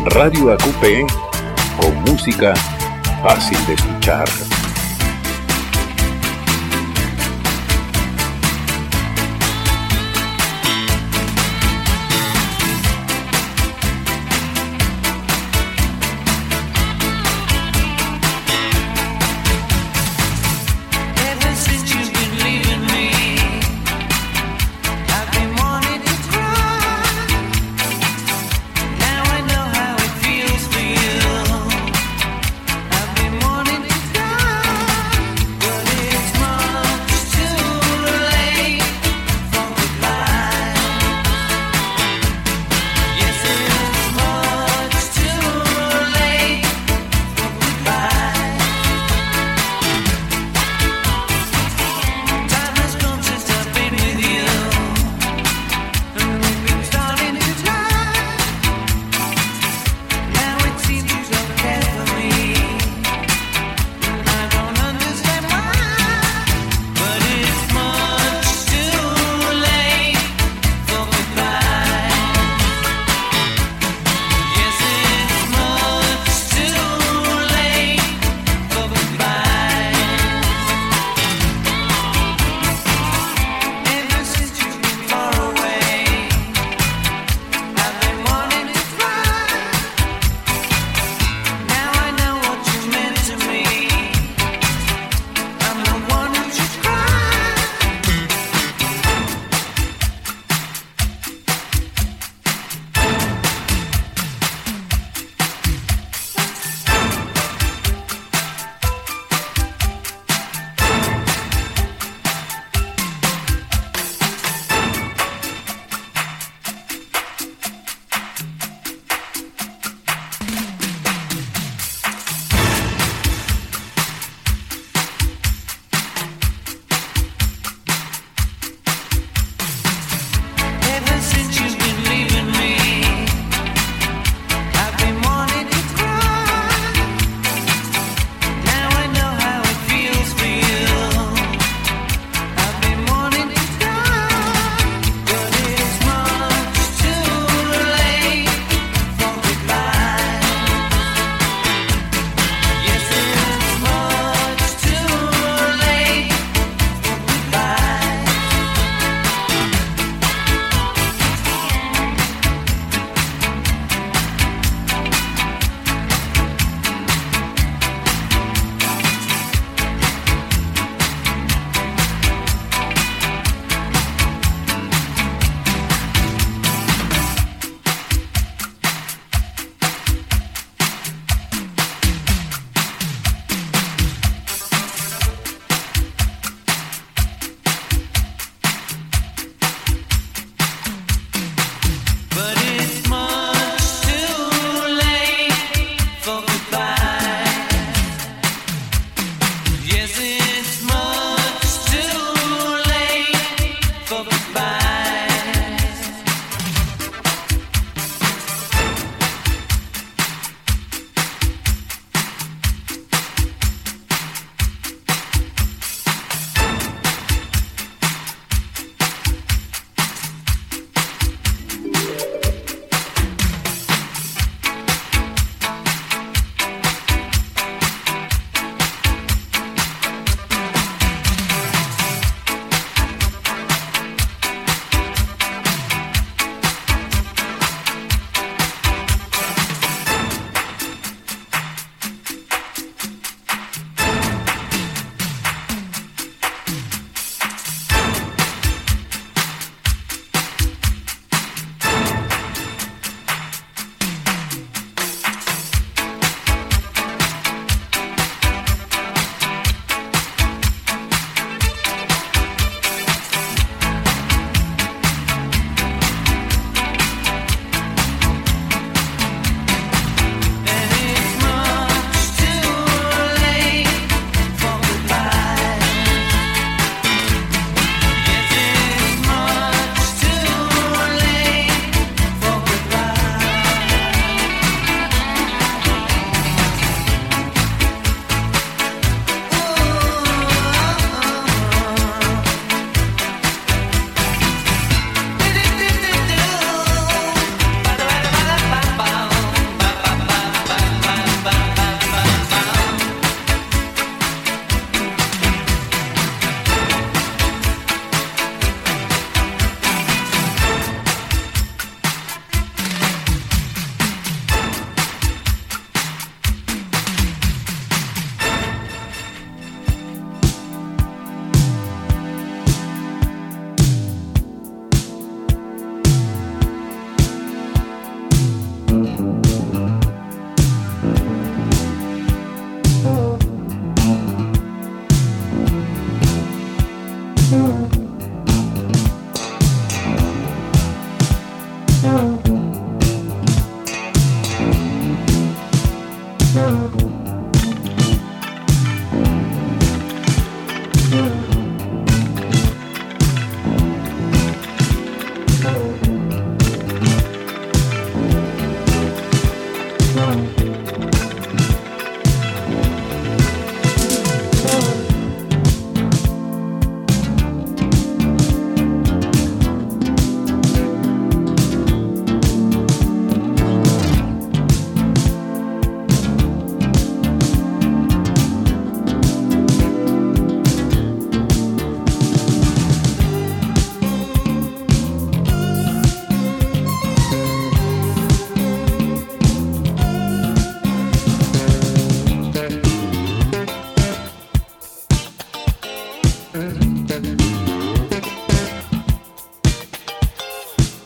Radio ACUPE, con música fácil de escuchar. I've been wanting to cry.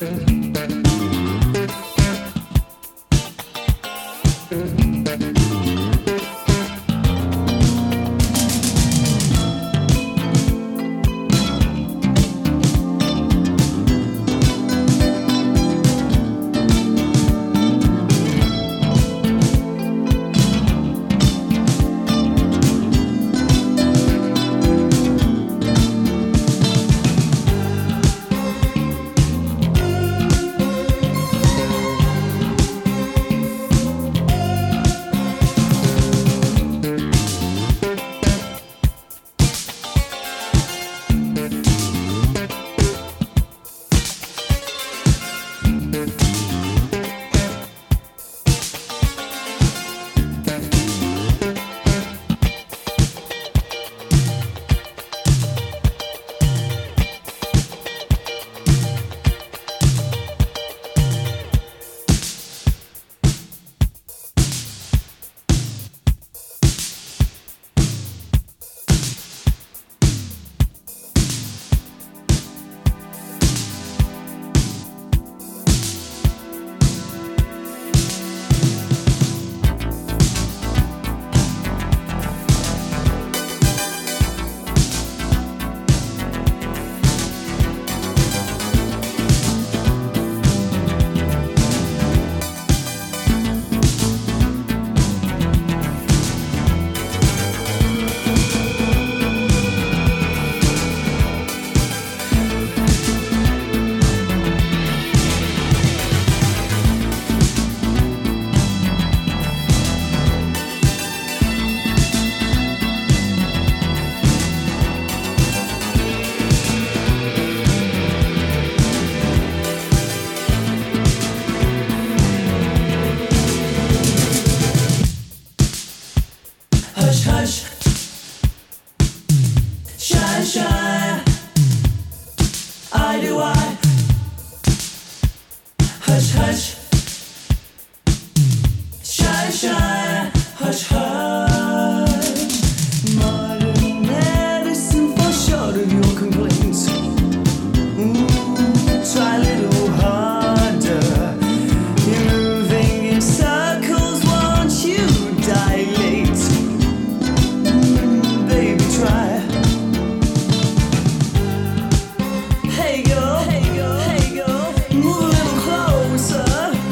Hey girl, move a little closer.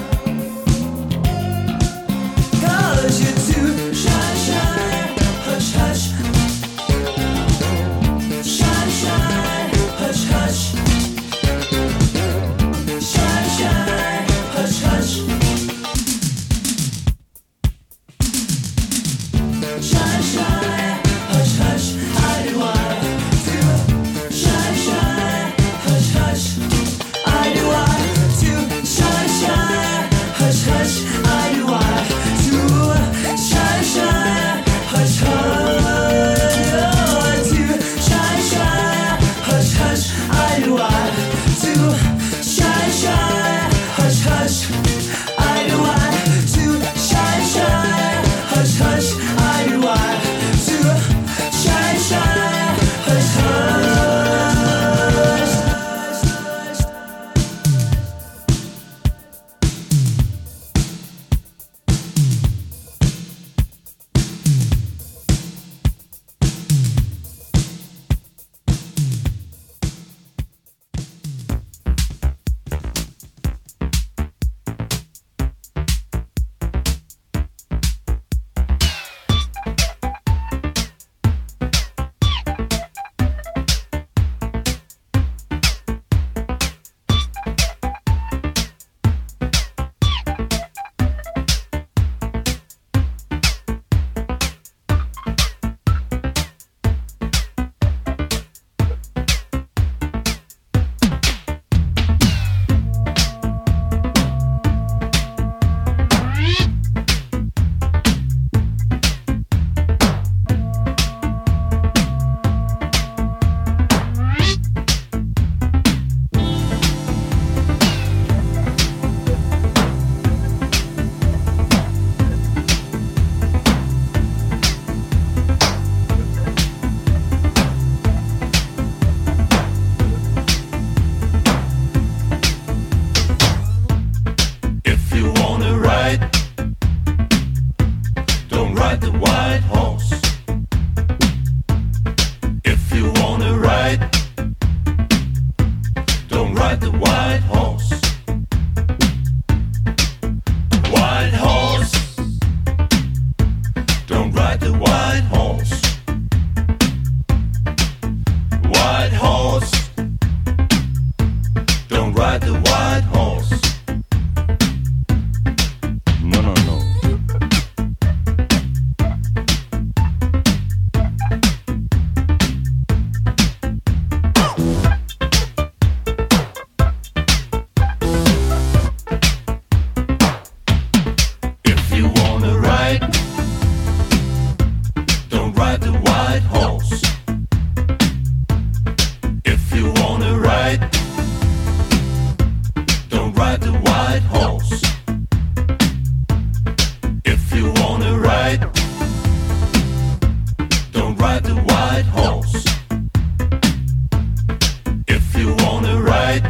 white horse. White horse. Don't ride the white horse. White horse. Don't ride the white horse. No, no, no. If you wanna ride, don't ride the white horse. If you wanna ride, don't ride the white horse. If you wanna ride, don't ride the white horse. If you wanna ride,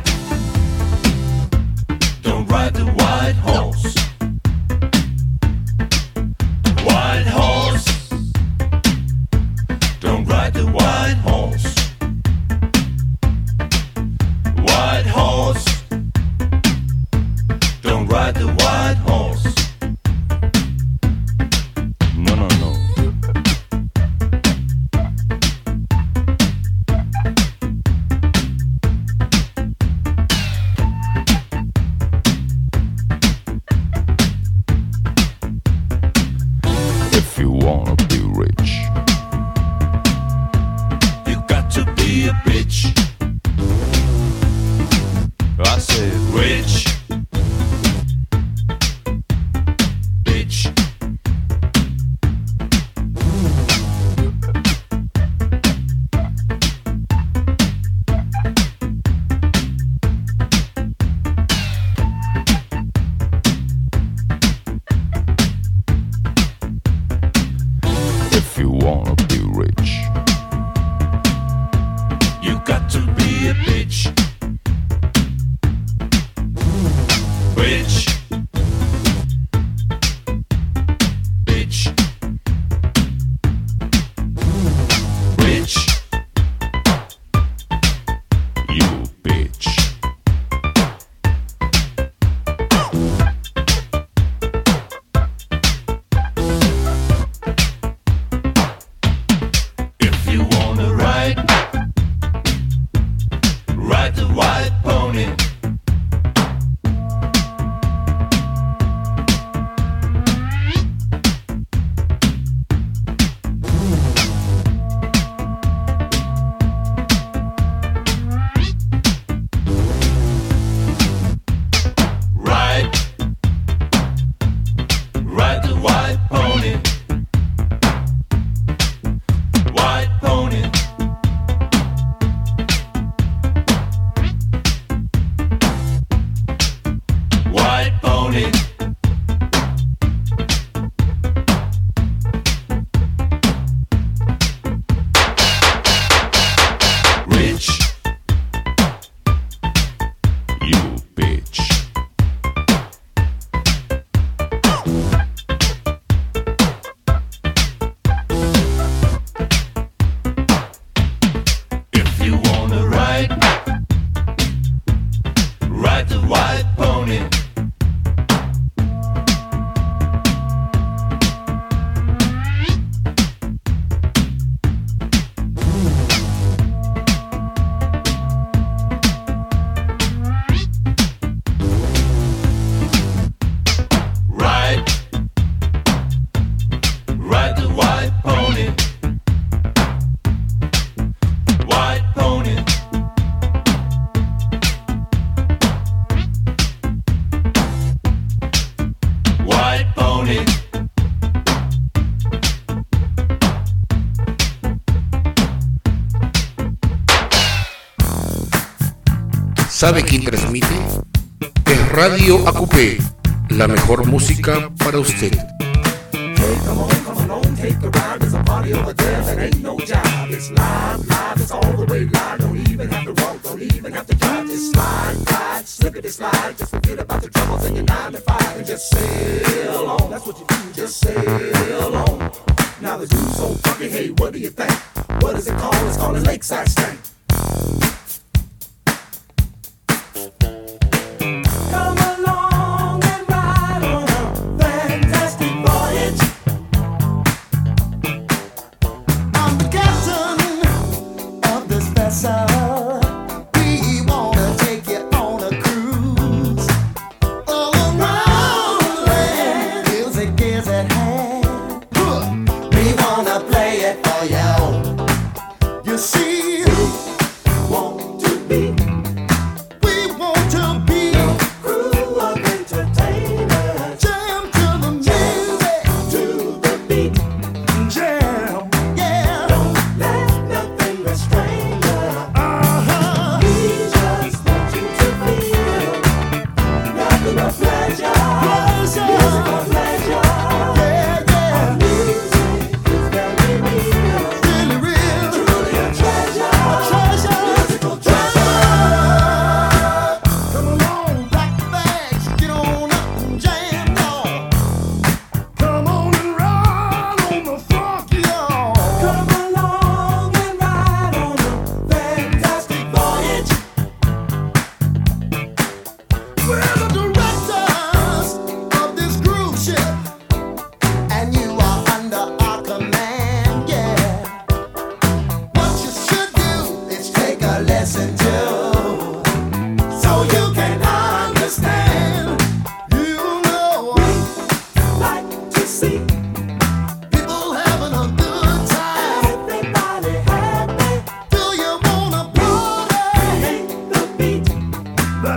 don't ride the white horse. White horse, don't ride the white horse. White horse, don't ride the white horse. No, no, no. If you wanna be rich, you got to be a bitch. I said rich. Bitch. If you wanna be rich, you got to be a bitch. Rich. Bitch. Rich. You bitch. If you wanna ride, ride the white pony. Ride, ride the white pony. White pony. White pony. Rich. You bitch. If you wanna ride, ride the white pony. Ride, ride the white pony. White pony. White pony. ¿Sabe quién transmite? Es Radio AQP, la mejor música para usted. Hey, come on, take a ride. There's a party over there that ain't no job. It's live, it's all the way live. Don't even have to walk, don't even have to drive. Just slide, slippity slide. Just forget about the troubles in your 9 to 5 and just sail on. That's what you do, just sail on. Now the dude's so funky, hey, what do you think? What is it called? It's called a lakeside stank.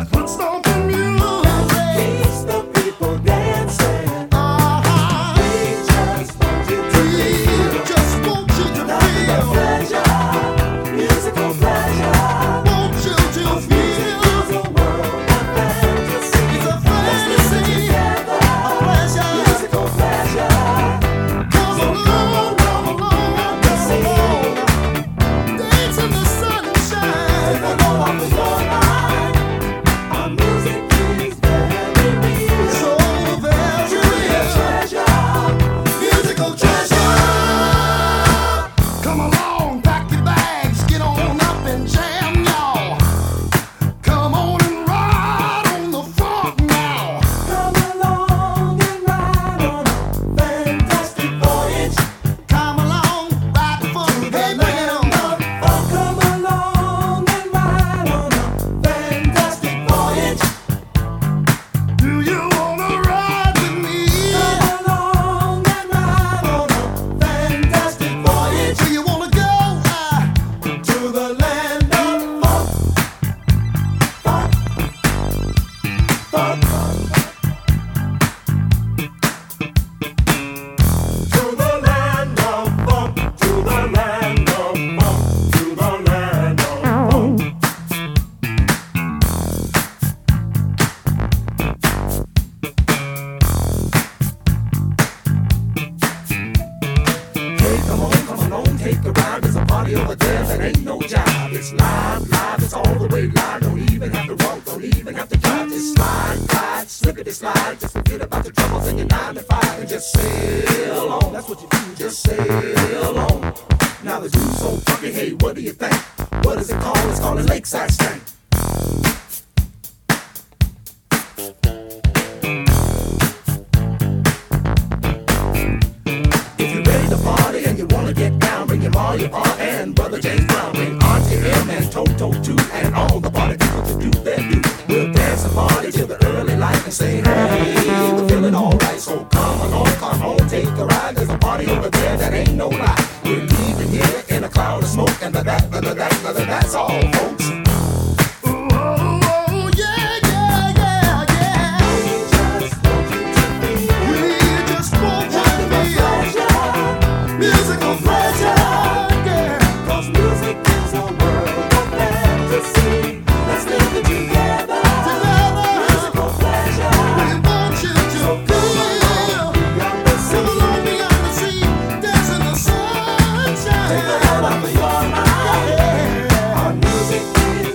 Take the head off of your mind. Our music is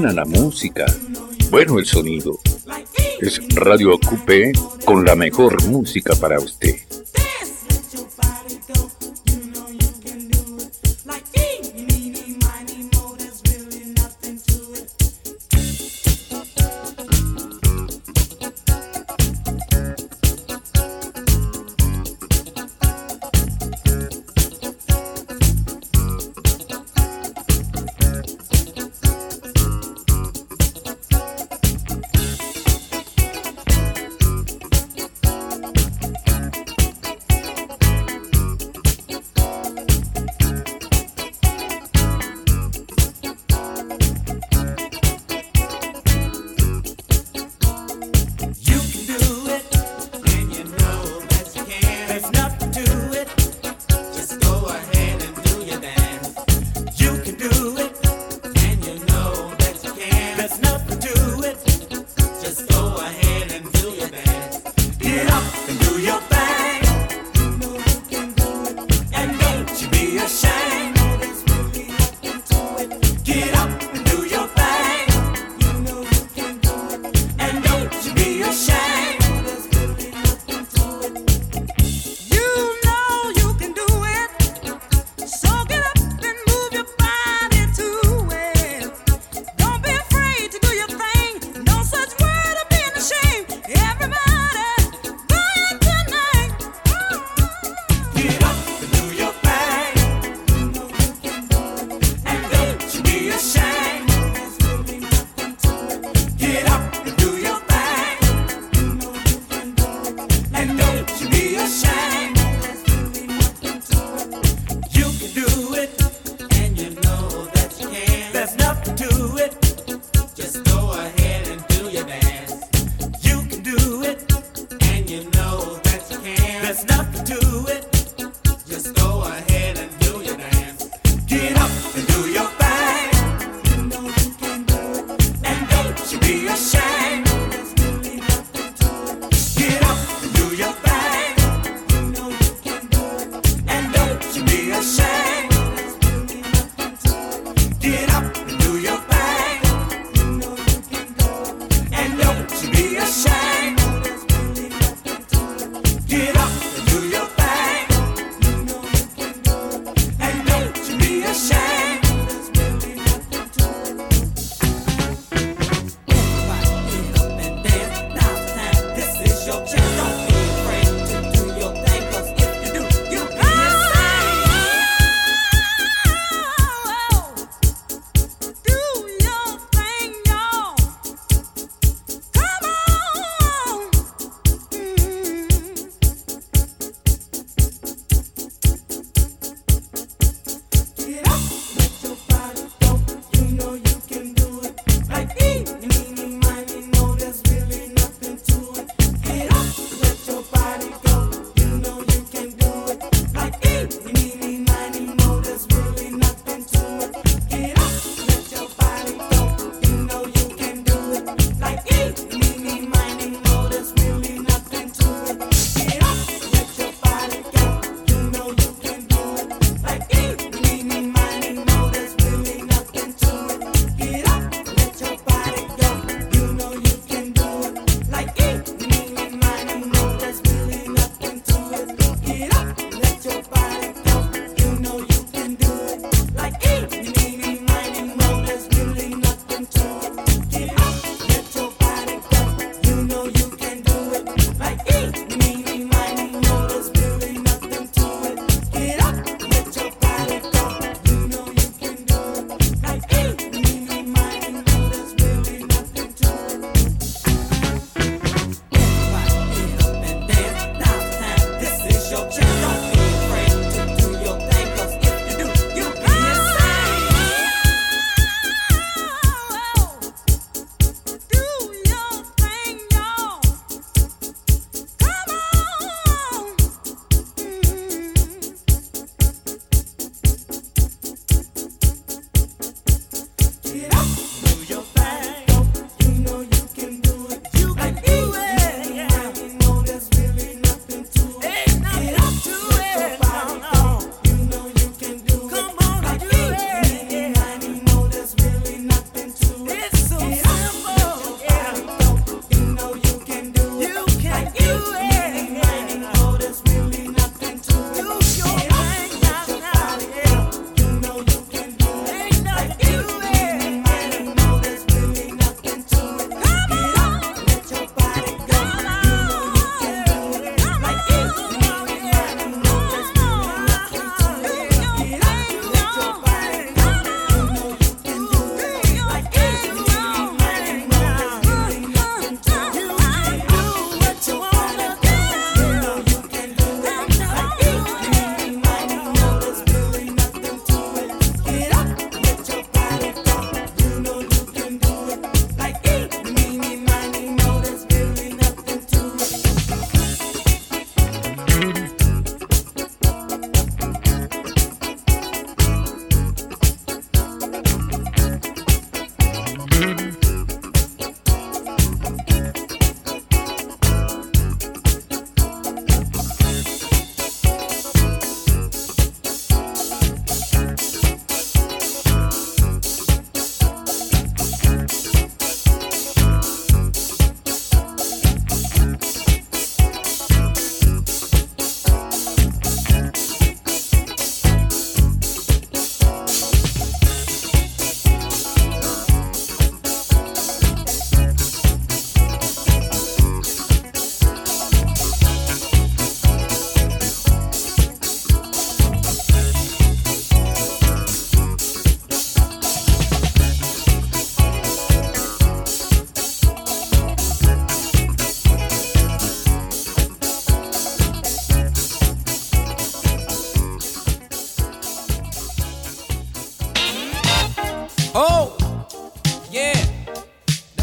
buena la música, bueno el sonido. Es Radio Ocupe con la mejor música para usted.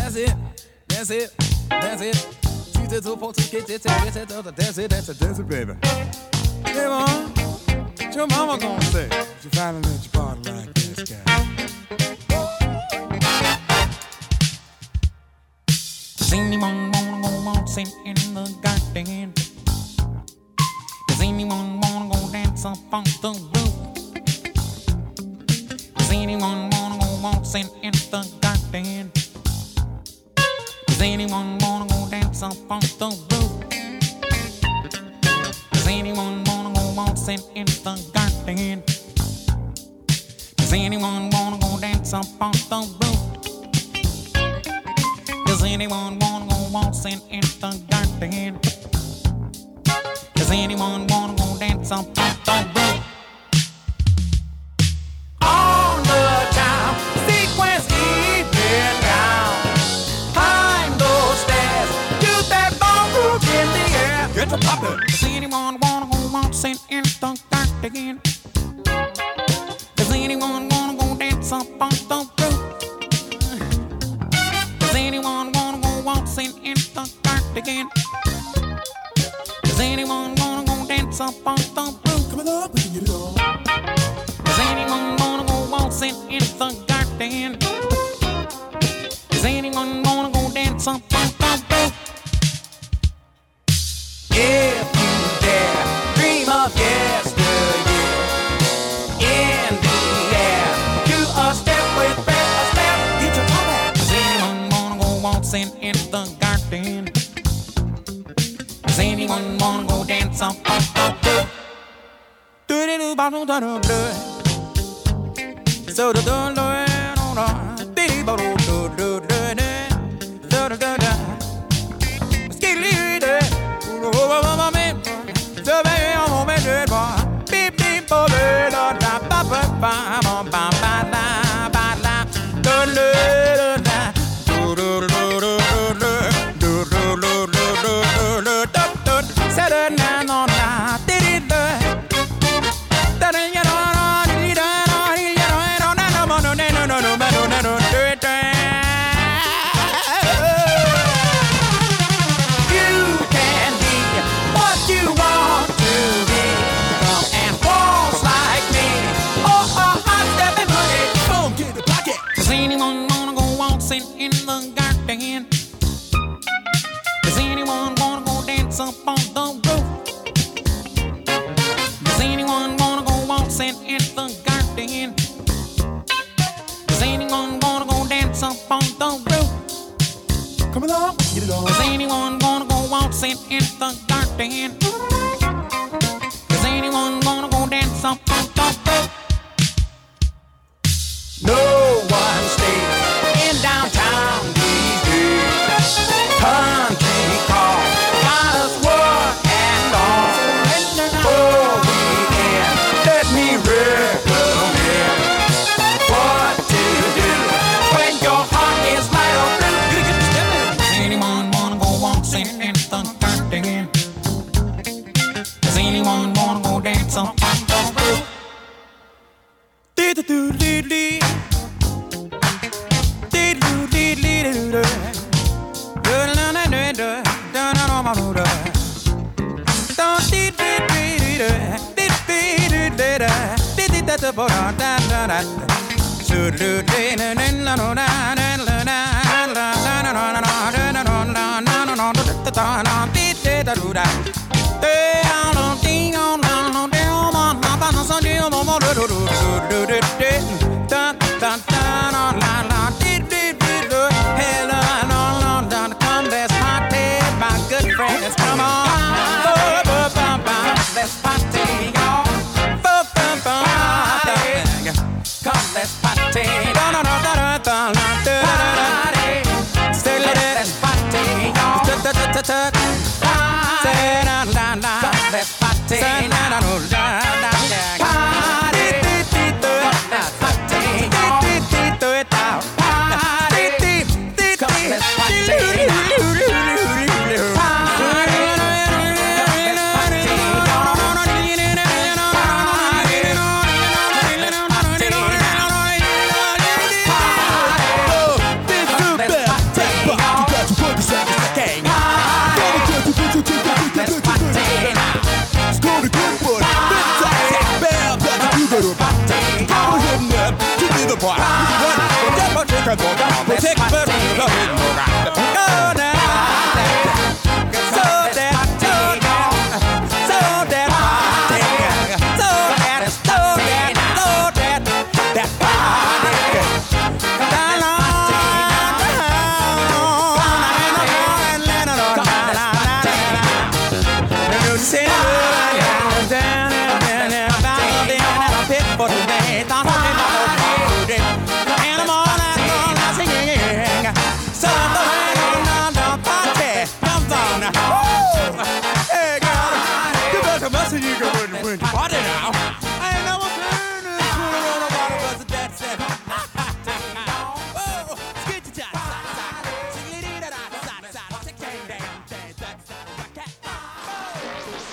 That's it. That's it. That's it. That's it, that's it, baby. Hey, Mom, what your mama gonna say? If you finally let your party like this guy. Does anyone wanna go waltzing in the garden? Does anyone wanna go dance up on the roof? Does anyone wanna go waltzing in the garden? Does anyone wanna go dance up on the roof? Does anyone wanna go waltzing in the garden? Does anyone wanna go dance up on the roof? Does anyone wanna go waltzing in the garden? Does anyone wanna go dance up on the roof? On the time, sequence even down. Climb those stairs, do that ballroom in the air. Get to poppin'. Does anyone wanna go waltzing in the garden? Does anyone wanna go dance up on the roof? Does anyone wanna go waltzing in the garden? Does anyone wanna go dance up on the roof? Come on, we can get it on. Does anyone wanna go waltzing in the garden? Does anyone wanna go dance up on the roof? If you dare, dream of yesteryear. In the air, do a step with breath, a step, get your toe back. Does anyone wanna go waltzing in the garden? Does anyone wanna go dance up on the roof? So the in the garden? Does anyone wanna go dance up on the roof? Does anyone wanna go waltzing in the garden? Does anyone wanna go dance up on the roof? Come along, get it on. Does anyone wanna go waltzing in the garden? Does anyone wanna go dance up on the roof? No one stays in downtown these days. Country call, got us working on. Oh, weekend, let me recommend what to do when your heart is light on blue. Does anyone wanna go waltzing in the garden? Does anyone wanna go dance on the roof? Friends, come on, let's party, y'all. Come, let's party. Let's party, y'all. Let's party.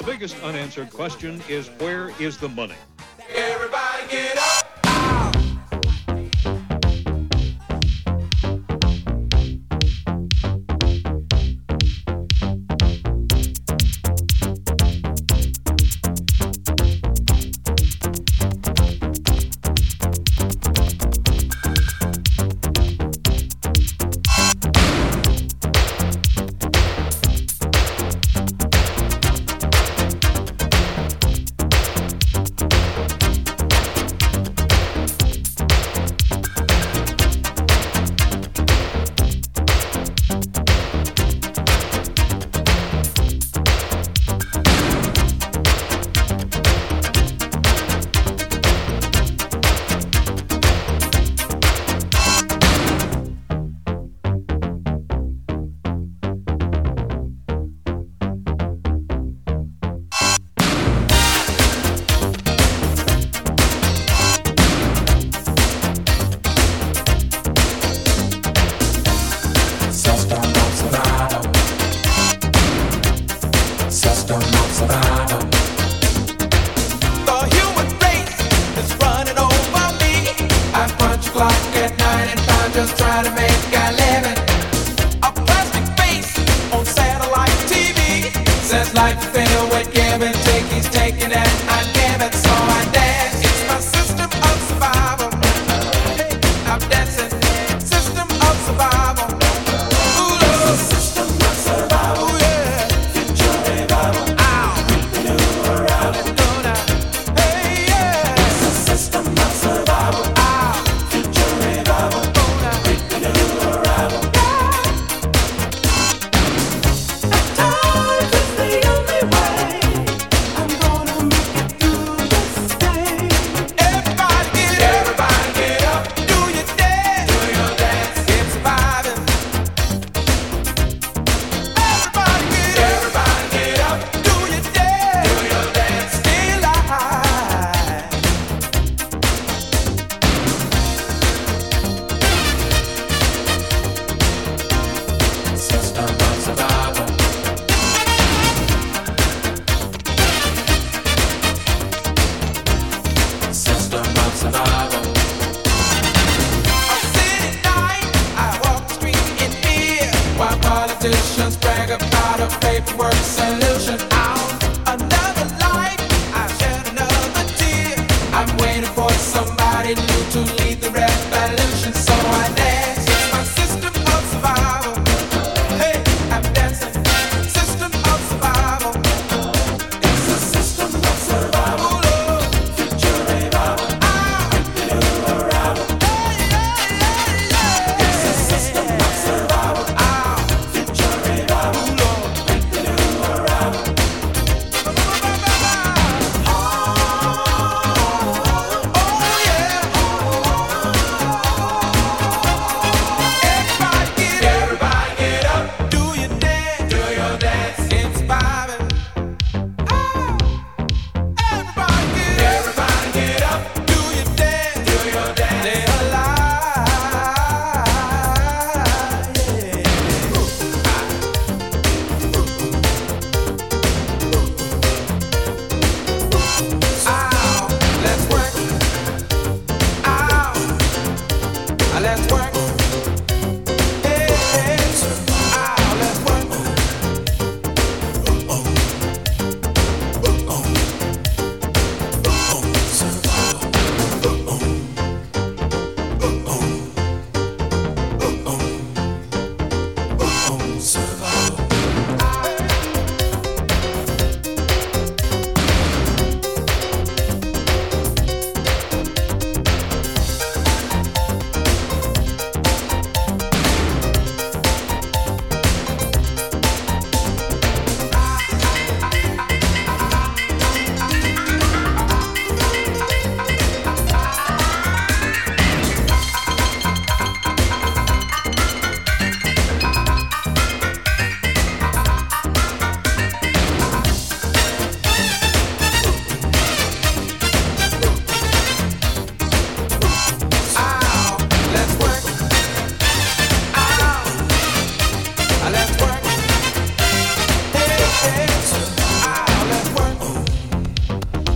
biggest unanswered question is, where is the money? Everybody get up.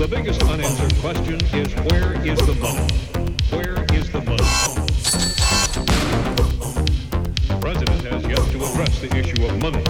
biggest unanswered question is where is the money? Where is the money? The president has yet to address the issue of money.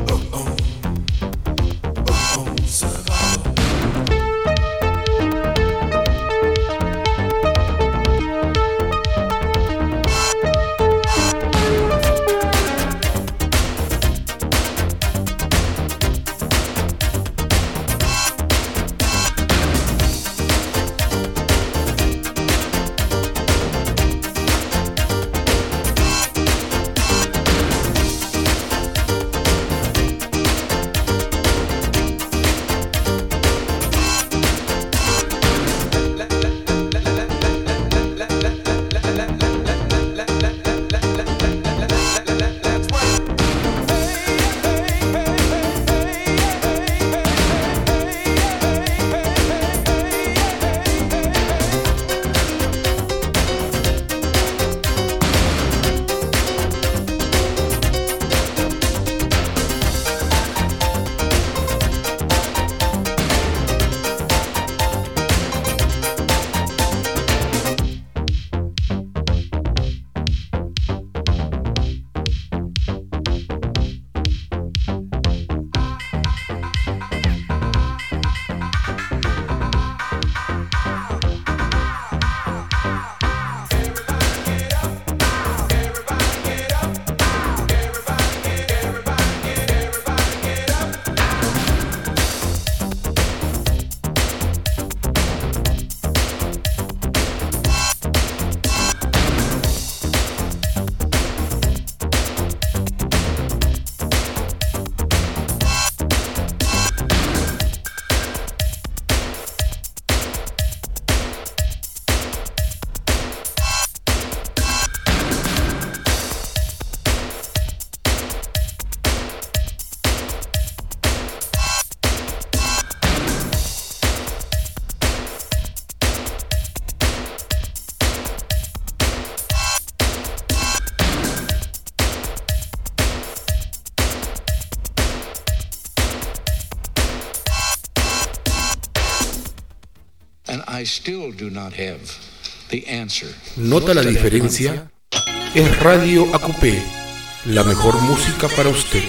I still do not have the answer. ¿Nota la diferencia? Es Radio AQP, la mejor música para usted.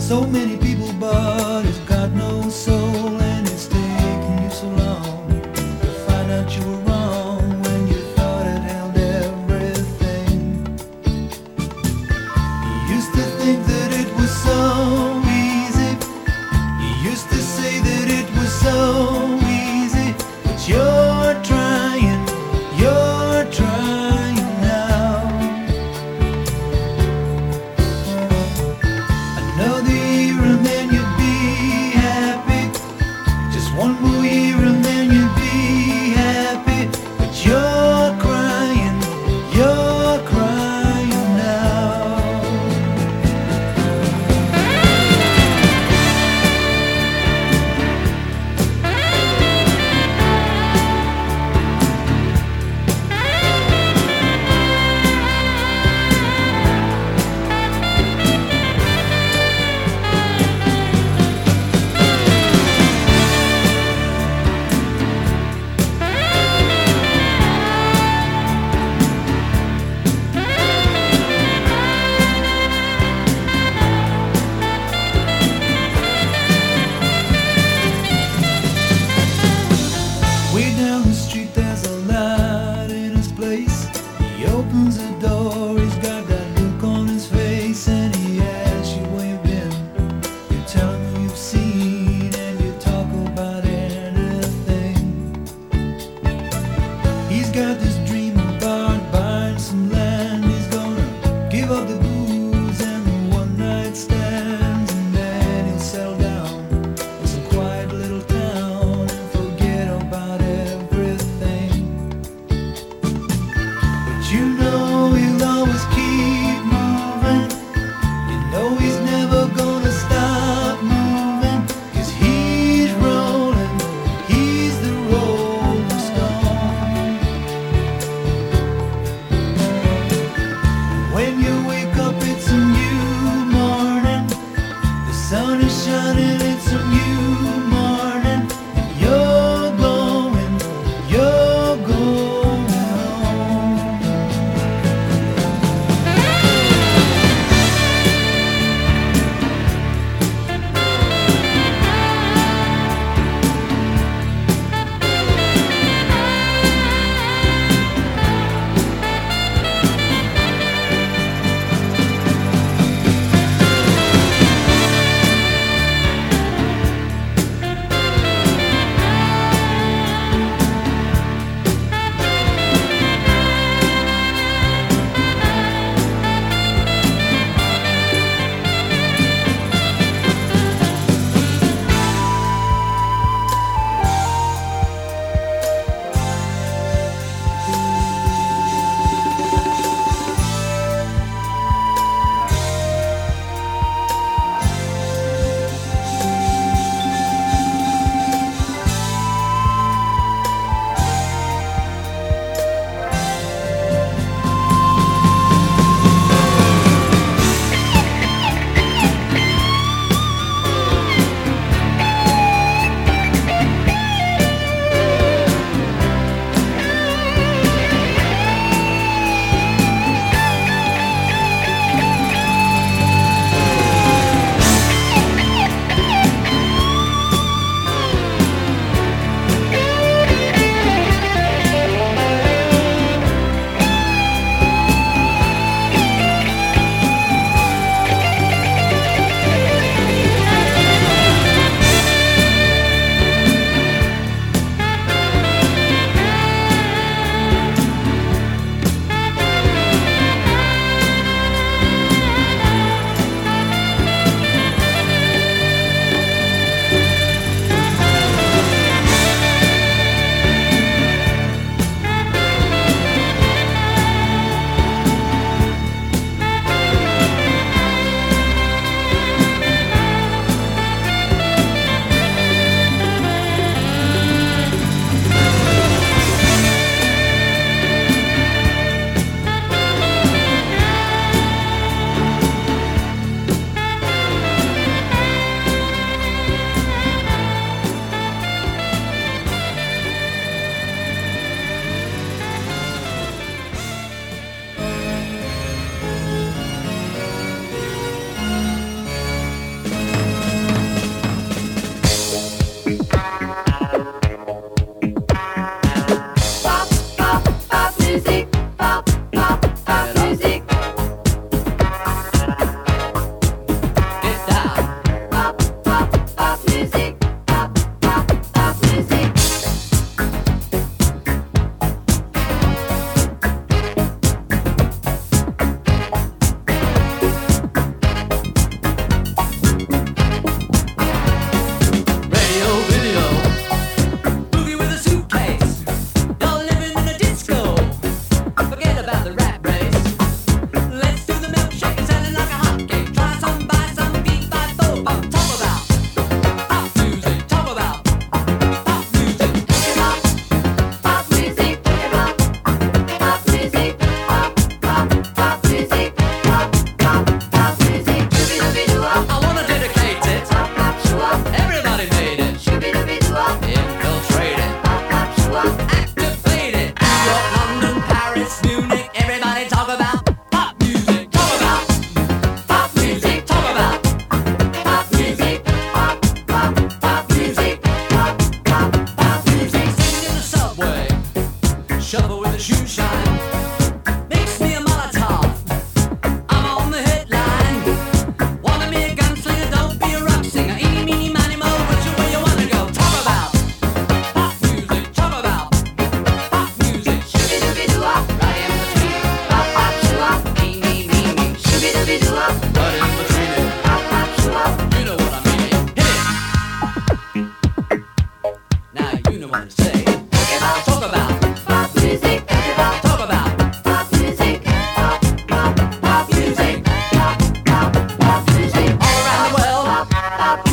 so many people, but it's got no soul, and it's taken you so long to find out you were wrong when you thought it held everything. You used to think that it was so easy. You used to say that it was so easy, but you're trying now. Another year and then you'd be happy. Just one more year and then you'd be happy. But you're crying now. Way down the street there's a light in his place. He opens the door, he's got that look on his face, and he asks you where you've been. You tell him who you've seen, and you talk about anything. He's got this dream about buying some land. He's gonna give up the booze and the one night stands, and then he'll settle down in some quiet little town and forget about everything. But you know he'll always keep moving. You know he's never gonna stop moving, 'cause he's rolling, he's the rolling stone. When you wake up it's a new morning. The sun is shining, it's a new morning. And you're going home.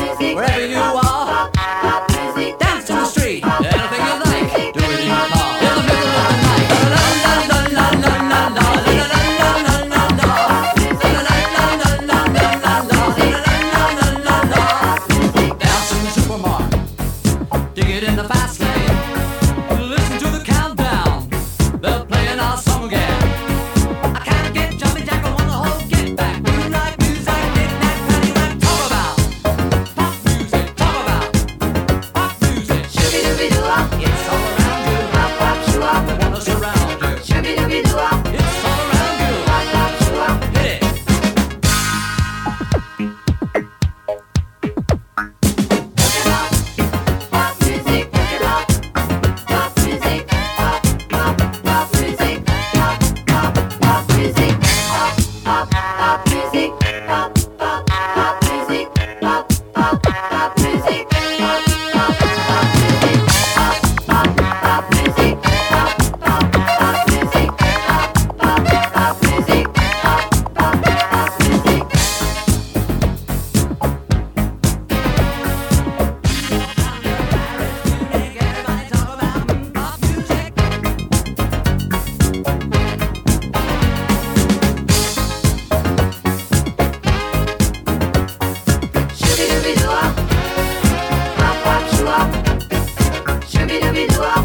Wherever you are, dance to the street. Anything you like, do it in your car. In the middle of the night. La la la la la la la la la la la la la. La la la la la la la la la la la la. Dance in the supermarket. Dig it in the fast lane. Listen to the countdown. They're playing our song again. I can't get jumpy jack, I want the whole get back. You like music, knick-knack, paddywhack. Talk about pop music, talk about pop music. Shooby-dooby-doo-wop, it's all around you. Pop, shoo-wop, I wanna surround you. Shooby-dooby-doo-wop, it's all around you. Pop, shoo-wop, hit it. Pop music, pop music, pop music, pop music, pop music, pop music, pop music, everybody talk about pop music. Shooby-dooby-doo-wop, pop, shoo-wop. Shooby-dooby-doo-wop,